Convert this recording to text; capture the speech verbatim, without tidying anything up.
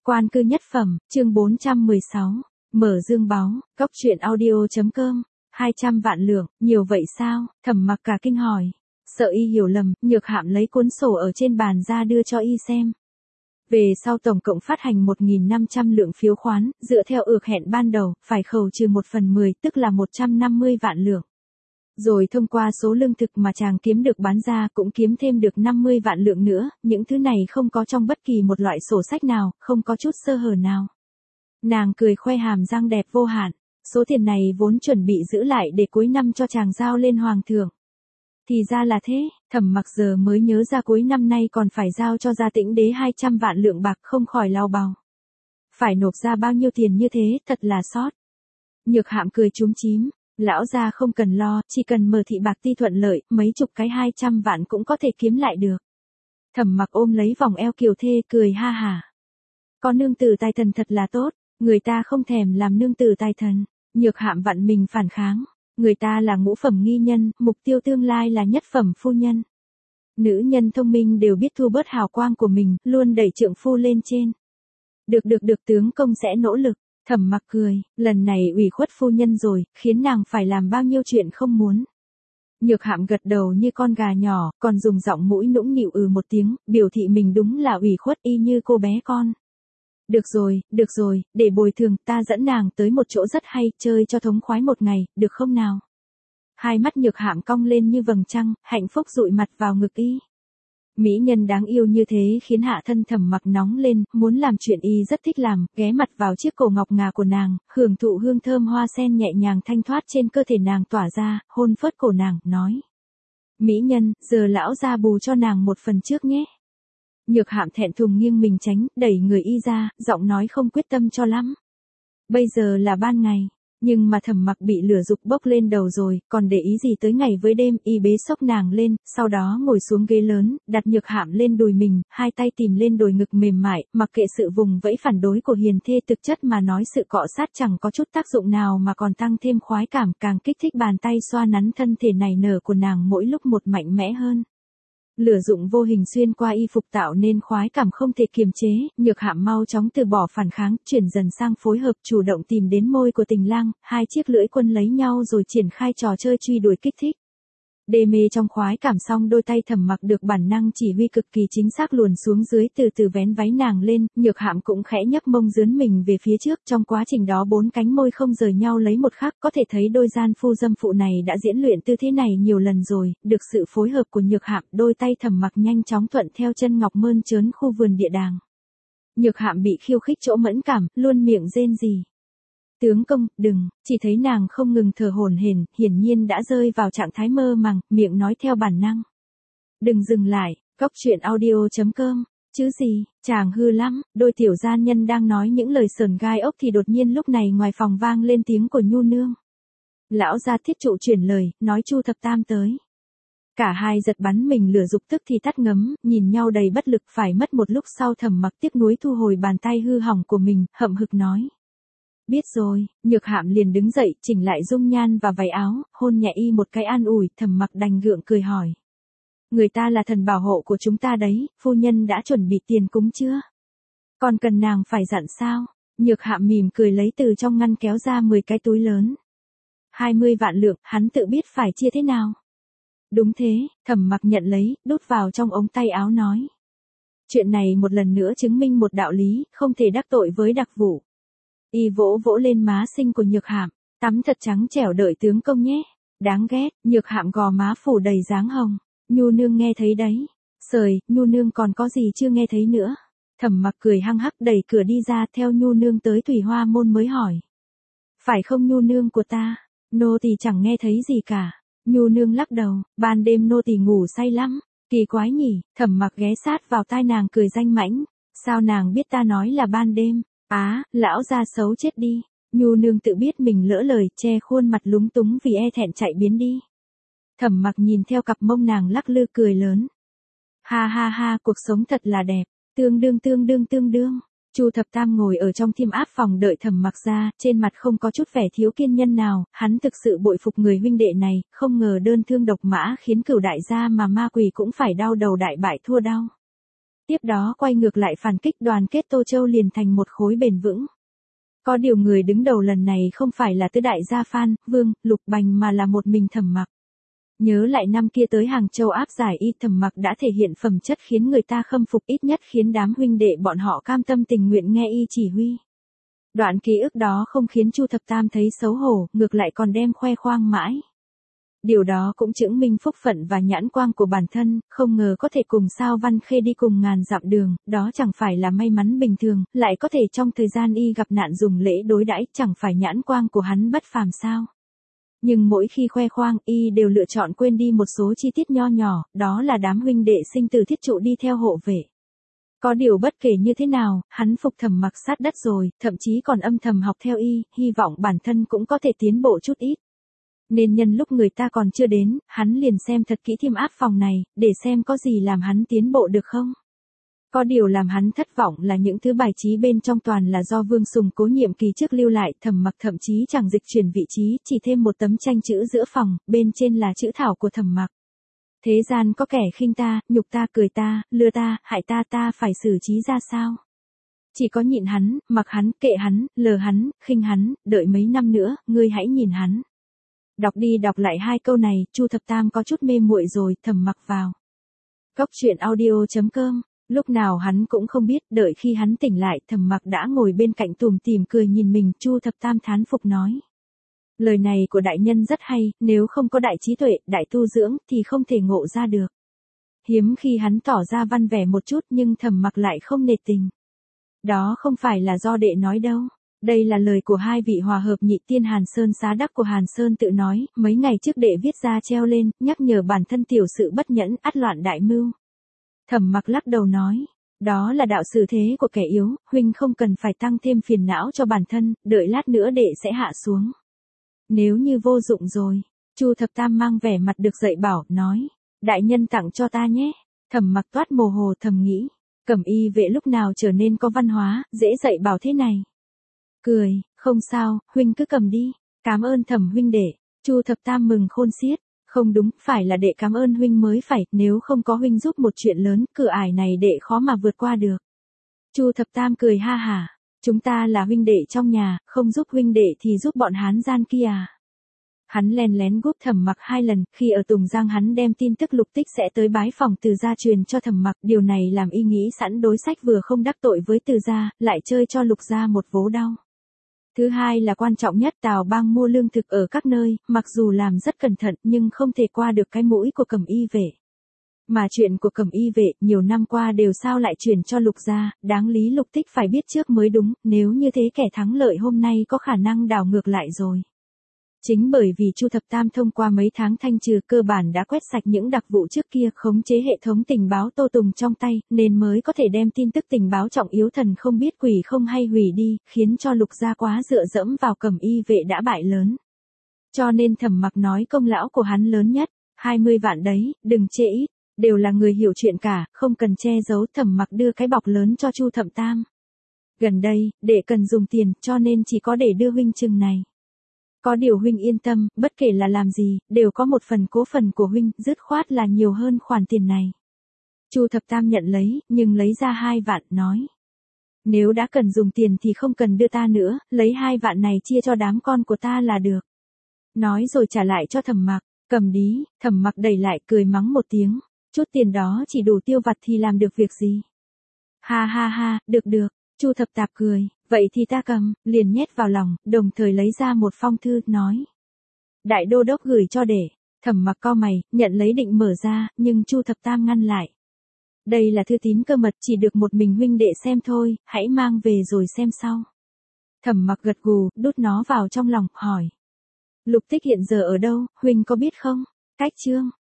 Quan cư nhất phẩm, chương bốn trăm mười sáu, mở dương báu, cốc truyện audio.com, hai trăm vạn lượng, nhiều vậy sao? Thẩm Mặc cả kinh hỏi. Sợ y hiểu lầm, Nhược Hạm lấy cuốn sổ ở trên bàn ra đưa cho y xem. Về sau tổng cộng phát hành một nghìn năm trăm lượng phiếu khoán, dựa theo ước hẹn ban đầu, phải khấu trừ một phần mười, tức là một trăm năm mươi vạn lượng. Rồi thông qua số lương thực mà chàng kiếm được bán ra cũng kiếm thêm được năm mươi vạn lượng nữa, những thứ này không có trong bất kỳ một loại sổ sách nào, không có chút sơ hở nào. Nàng cười khoe hàm răng đẹp vô hạn, số tiền này vốn chuẩn bị giữ lại để cuối năm cho chàng giao lên hoàng thượng. Thì ra là thế, Thẩm Mặc giờ mới nhớ ra cuối năm nay còn phải giao cho Gia Tĩnh Đế hai trăm vạn lượng bạc, không khỏi lao bào. Phải nộp ra bao nhiêu tiền như thế, thật là sót. Nhược Hạm cười chúm chím. Lão gia không cần lo, chỉ cần mở thị bạc ti thuận lợi, mấy chục cái hai trăm vạn cũng có thể kiếm lại được. Thẩm Mặc ôm lấy vòng eo kiều thê cười ha hả. Có nương tử tài thần thật là tốt, người ta không thèm làm nương tử tài thần. Nhược Hạm vặn mình phản kháng, người ta là ngũ phẩm nghi nhân, mục tiêu tương lai là nhất phẩm phu nhân. Nữ nhân thông minh đều biết thu bớt hào quang của mình, luôn đẩy trượng phu lên trên. Được được được, tướng công sẽ nỗ lực. Thẩm Mặc cười, lần này ủy khuất phu nhân rồi, khiến nàng phải làm bao nhiêu chuyện không muốn. Nhược Hạm gật đầu như con gà nhỏ, còn dùng giọng mũi nũng nịu ừ một tiếng, biểu thị mình đúng là ủy khuất y như cô bé con. Được rồi, được rồi, để bồi thường, ta dẫn nàng tới một chỗ rất hay, chơi cho thống khoái một ngày, được không nào? Hai mắt Nhược Hạm cong lên như vầng trăng, hạnh phúc dụi mặt vào ngực y. Mỹ nhân đáng yêu như thế khiến hạ thân Thẩm Mặc nóng lên, muốn làm chuyện y rất thích làm, ghé mặt vào chiếc cổ ngọc ngà của nàng, hưởng thụ hương thơm hoa sen nhẹ nhàng thanh thoát trên cơ thể nàng tỏa ra, hôn phớt cổ nàng, nói. Mỹ nhân, giờ lão ra bù cho nàng một phần trước nhé. Nhược Hạm thẹn thùng nghiêng mình tránh, đẩy người y ra, giọng nói không quyết tâm cho lắm. Bây giờ là ban ngày. Nhưng mà Thẩm Mặc bị lửa dục bốc lên đầu rồi, còn để ý gì tới ngày với đêm, y bế xốc nàng lên, sau đó ngồi xuống ghế lớn, đặt Nhược Hạm lên đùi mình, hai tay tìm lên đồi ngực mềm mại, mặc kệ sự vùng vẫy phản đối của hiền thê, thực chất mà nói sự cọ sát chẳng có chút tác dụng nào mà còn tăng thêm khoái cảm, càng kích thích bàn tay xoa nắn thân thể này nở của nàng mỗi lúc một mạnh mẽ hơn. Lửa dụng vô hình xuyên qua y phục tạo nên khoái cảm không thể kiềm chế, Nhược Hạm mau chóng từ bỏ phản kháng, chuyển dần sang phối hợp, chủ động tìm đến môi của tình lang, hai chiếc lưỡi quân lấy nhau rồi triển khai trò chơi truy đuổi kích thích. Đê mê trong khoái cảm xong, đôi tay Thẩm Mặc được bản năng chỉ huy cực kỳ chính xác luồn xuống dưới, từ từ vén váy nàng lên, Nhược Hạm cũng khẽ nhấc mông dướn mình về phía trước, trong quá trình đó bốn cánh môi không rời nhau lấy một khắc, có thể thấy đôi gian phu dâm phụ này đã diễn luyện tư thế này nhiều lần rồi, được sự phối hợp của Nhược Hạm, đôi tay Thẩm Mặc nhanh chóng thuận theo chân ngọc mơn trớn khu vườn địa đàng. Nhược Hạm bị khiêu khích chỗ mẫn cảm, luôn miệng rên rỉ. Tướng công, đừng, chỉ thấy nàng không ngừng thở hổn hển, hiển nhiên đã rơi vào trạng thái mơ màng, miệng nói theo bản năng. Đừng dừng lại, cốc truyện audio.com, chứ gì, chàng hư lắm, đôi tiểu gian nhân đang nói những lời sờn gai ốc thì đột nhiên lúc này ngoài phòng vang lên tiếng của Nhu Nương. Lão gia thiết trụ chuyển lời, nói Chu thập tam tới. Cả hai giật bắn mình, lửa dục tức thì tắt ngấm, nhìn nhau đầy bất lực, phải mất một lúc sau Thẩm Mặc tiếc nuối thu hồi bàn tay hư hỏng của mình, hậm hực nói. Biết rồi, Nhược Hạm liền đứng dậy, chỉnh lại dung nhan và váy áo, hôn nhẹ y một cái an ủi, Thẩm Mặc đành gượng cười hỏi. Người ta là thần bảo hộ của chúng ta đấy, phu nhân đã chuẩn bị tiền cúng chưa? Còn cần nàng phải dặn sao? Nhược Hạm mỉm cười lấy từ trong ngăn kéo ra mười cái túi lớn. hai mươi vạn lượng, hắn tự biết phải chia thế nào. Đúng thế, Thẩm Mặc nhận lấy, đút vào trong ống tay áo nói. Chuyện này một lần nữa chứng minh một đạo lý, không thể đắc tội với đặc vụ. Y vỗ vỗ lên má xinh của Nhược Hạm, tắm thật trắng trẻo đợi tướng công nhé. Đáng ghét, Nhược Hạm gò má phủ đầy dáng hồng. Nhu Nương nghe thấy đấy. Sời, Nhu Nương còn có gì chưa nghe thấy nữa. Thẩm Mặc cười hăng hắc đẩy cửa đi ra, theo Nhu Nương tới Thủy Hoa môn mới hỏi. Phải không Nhu Nương của ta? Nô tỳ chẳng nghe thấy gì cả. Nhu Nương lắc đầu, ban đêm nô tỳ ngủ say lắm. Kỳ quái nhỉ, Thẩm Mặc ghé sát vào tai nàng cười danh mãnh. Sao nàng biết ta nói là ban đêm? Á, lão gia xấu chết đi. Nhu Nương tự biết mình lỡ lời, che khuôn mặt lúng túng vì e thẹn chạy biến đi. Thẩm Mặc nhìn theo cặp mông nàng lắc lư cười lớn. Ha ha ha, cuộc sống thật là đẹp, tương đương tương đương tương đương. Chu thập tam ngồi ở trong thiêm áp phòng đợi Thẩm Mặc ra, trên mặt không có chút vẻ thiếu kiên nhân nào, hắn thực sự bội phục người huynh đệ này, không ngờ đơn thương độc mã khiến Cửu đại gia mà ma quỷ cũng phải đau đầu đại bại thua đau. Tiếp đó quay ngược lại phản kích, đoàn kết Tô Châu liền thành một khối bền vững. Có điều người đứng đầu lần này không phải là tứ đại gia Phan, Vương, Lục Bành mà là một mình Thẩm Mặc. Nhớ lại năm kia tới Hàng Châu áp giải y, Thẩm Mặc đã thể hiện phẩm chất khiến người ta khâm phục, ít nhất khiến đám huynh đệ bọn họ cam tâm tình nguyện nghe y chỉ huy. Đoạn ký ức đó không khiến Chu Thập Tam thấy xấu hổ, ngược lại còn đem khoe khoang mãi. Điều đó cũng chứng minh phúc phận và nhãn quang của bản thân, không ngờ có thể cùng Sao Văn Khê đi cùng ngàn dặm đường, đó chẳng phải là may mắn bình thường, lại có thể trong thời gian y gặp nạn dùng lễ đối đãi, chẳng phải nhãn quang của hắn bất phàm sao. Nhưng mỗi khi khoe khoang, y đều lựa chọn quên đi một số chi tiết nho nhỏ, đó là đám huynh đệ sinh từ thiết trụ đi theo hộ vệ. Có điều bất kể như thế nào, hắn phục Thẩm Mặc sát đất rồi, thậm chí còn âm thầm học theo y, hy vọng bản thân cũng có thể tiến bộ chút ít. Nên nhân lúc người ta còn chưa đến, hắn liền xem thật kỹ thiêm áp phòng này, để xem có gì làm hắn tiến bộ được không. Có điều làm hắn thất vọng là những thứ bài trí bên trong toàn là do Vương Sùng Cố nhiệm kỳ trước lưu lại, Thẩm Mặc thậm chí chẳng dịch chuyển vị trí, chỉ thêm một tấm tranh chữ giữa phòng, bên trên là chữ thảo của Thẩm Mặc. Thế gian có kẻ khinh ta, nhục ta, cười ta, lừa ta, hại ta, ta phải xử trí ra sao? Chỉ có nhịn hắn, mặc hắn, kệ hắn, lờ hắn, khinh hắn, đợi mấy năm nữa, ngươi hãy nhìn hắn. Đọc đi đọc lại hai câu này, Chu Thập Tam có chút mê muội rồi, Thẩm Mặc vào. Cốc truyện audio chấm com. Lúc nào hắn cũng không biết, đợi khi hắn tỉnh lại, Thẩm Mặc đã ngồi bên cạnh tủm tỉm cười nhìn mình, Chu Thập Tam thán phục nói. Lời này của đại nhân rất hay, nếu không có đại trí tuệ, đại tu dưỡng, thì không thể ngộ ra được. Hiếm khi hắn tỏ ra văn vẻ một chút nhưng Thẩm Mặc lại không nể tình. Đó không phải là do đệ nói đâu. Đây là lời của hai vị hòa hợp nhị tiên Hàn Sơn xá đắc của Hàn Sơn tự nói, mấy ngày trước đệ viết ra treo lên, nhắc nhở bản thân tiểu sự bất nhẫn, ắt loạn đại mưu. Thẩm Mặc lắc đầu nói, đó là đạo xử thế của kẻ yếu, huynh không cần phải tăng thêm phiền não cho bản thân, đợi lát nữa đệ sẽ hạ xuống. Nếu như vô dụng rồi, Chu Thập Tam mang vẻ mặt được dạy bảo, nói, đại nhân tặng cho ta nhé. Thẩm Mặc toát mồ hồ thầm nghĩ, Cẩm y vệ lúc nào trở nên có văn hóa, dễ dạy bảo thế này. Cười, không sao, huynh cứ cầm đi, cảm ơn Thẩm huynh đệ. Chu Thập Tam mừng khôn xiết, không đúng, phải là đệ cảm ơn huynh mới phải, nếu không có huynh giúp một chuyện lớn, cửa ải này đệ khó mà vượt qua được. Chu Thập Tam cười ha hả, chúng ta là huynh đệ trong nhà, không giúp huynh đệ thì giúp bọn hán gian kia à. Hắn len lén giúp Thẩm Mặc hai lần, khi ở Tùng Giang hắn đem tin tức Lục Tích sẽ tới bái phòng Từ gia truyền cho Thẩm Mặc, điều này làm y nghĩ sẵn đối sách vừa không đắc tội với Từ gia, lại chơi cho Lục gia một vố đau. Thứ hai là quan trọng nhất, Tào Bang mua lương thực ở các nơi, mặc dù làm rất cẩn thận nhưng không thể qua được cái mũi của Cẩm y vệ. Mà chuyện của Cẩm y vệ nhiều năm qua đều sao lại chuyển cho Lục gia, đáng lý Lục Tích phải biết trước mới đúng, nếu như thế kẻ thắng lợi hôm nay có khả năng đảo ngược lại rồi. Chính bởi vì Chu Thập Tam thông qua mấy tháng thanh trừ cơ bản đã quét sạch những đặc vụ trước kia, khống chế hệ thống tình báo Tô Tùng trong tay, nên mới có thể đem tin tức tình báo trọng yếu thần không biết quỷ không hay hủy đi, khiến cho Lục gia quá dựa dẫm vào Cẩm y vệ đã bại lớn. Cho nên Thẩm Mặc nói công lão của hắn lớn nhất, hai mươi vạn đấy, đừng chê ít, đều là người hiểu chuyện cả, không cần che giấu. Thẩm Mặc đưa cái bọc lớn cho Chu Thập Tam. Gần đây, đệ cần dùng tiền, cho nên chỉ có để đưa huynh chừng này. Có điều huynh yên tâm, bất kể là làm gì, đều có một phần cố phần của huynh, dứt khoát là nhiều hơn khoản tiền này. Chu Thập Tam nhận lấy, nhưng lấy ra hai vạn, nói. Nếu đã cần dùng tiền thì không cần đưa ta nữa, lấy hai vạn này chia cho đám con của ta là được. Nói rồi trả lại cho Thẩm Mặc, cầm đi. Thẩm Mặc đẩy lại, cười mắng một tiếng, chút tiền đó chỉ đủ tiêu vặt thì làm được việc gì. Ha ha ha, được được. Chu Thập Tạp cười, vậy thì ta cầm, liền nhét vào lòng, đồng thời lấy ra một phong thư, nói. Đại đô đốc gửi cho đệ. Thẩm Mặc cau mày, nhận lấy định mở ra, nhưng Chu Thập Tam ngăn lại. Đây là thư tín cơ mật, chỉ được một mình huynh đệ xem thôi, hãy mang về rồi xem sau. Thẩm Mặc gật gù, đút nó vào trong lòng, hỏi. Lục Tích hiện giờ ở đâu, huynh có biết không? Cách chương.